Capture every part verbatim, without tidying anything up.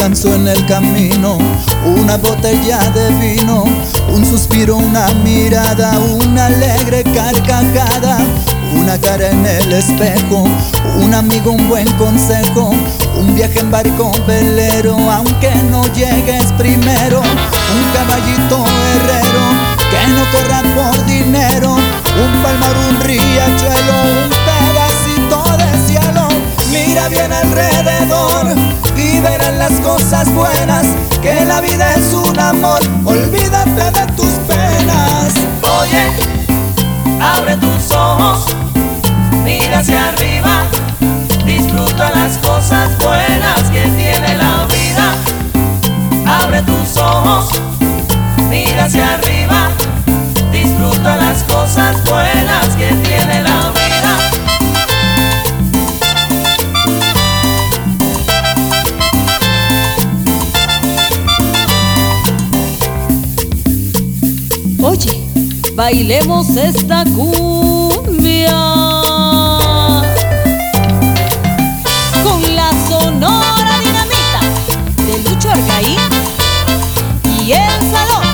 descanso en el camino, una botella de vino, un suspiro, una mirada, una alegre carcajada, una cara en el espejo, un amigo, un buen consejo, un viaje en barco velero, aunque no llegues primero, un caballito herrero que no corra por dinero, un palmar, un riachuelo, un pedacito de cielo. Mira bien alrededor y verás las cosas buenas, que la vida es un amor, olvídate de tus penas. Oye, abre tus ojos, mira hacia arriba, disfruta las cosas buenas que tiene la vida. Abre tus ojos, mira hacia arriba, disfruta las cosas buenas que tiene la vida. Oye, bailemos esta cumbia con la Sonora Dinamita de Lucho Argaín y El Salón.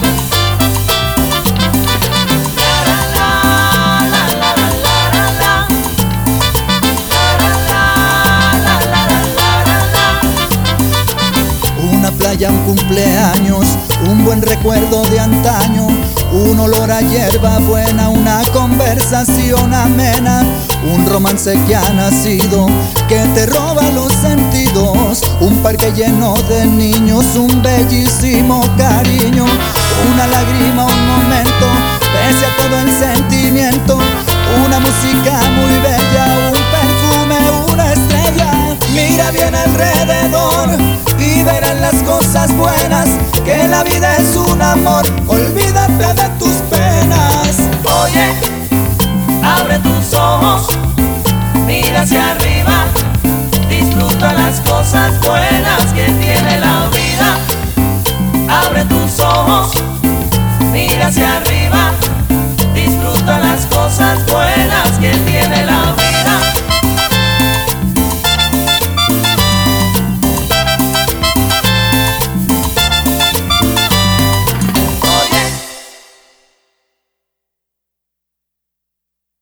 Una playa, un cumpleaños, un buen recuerdo de antaño, un olor a hierba buena, una conversación amena, un romance que ha nacido, que te roba los sentidos, un parque lleno de niños, un bellísimo cariño, una lágrima, un momento, pese a todo el sentimiento, una música muy bella, un perfume, una estrella. Mira bien alrededor y verás las cosas buenas, que la vida es un amor, olvídate de tus penas. Oye, abre tus ojos, mira hacia arriba, disfruta las cosas buenas que tiene la vida.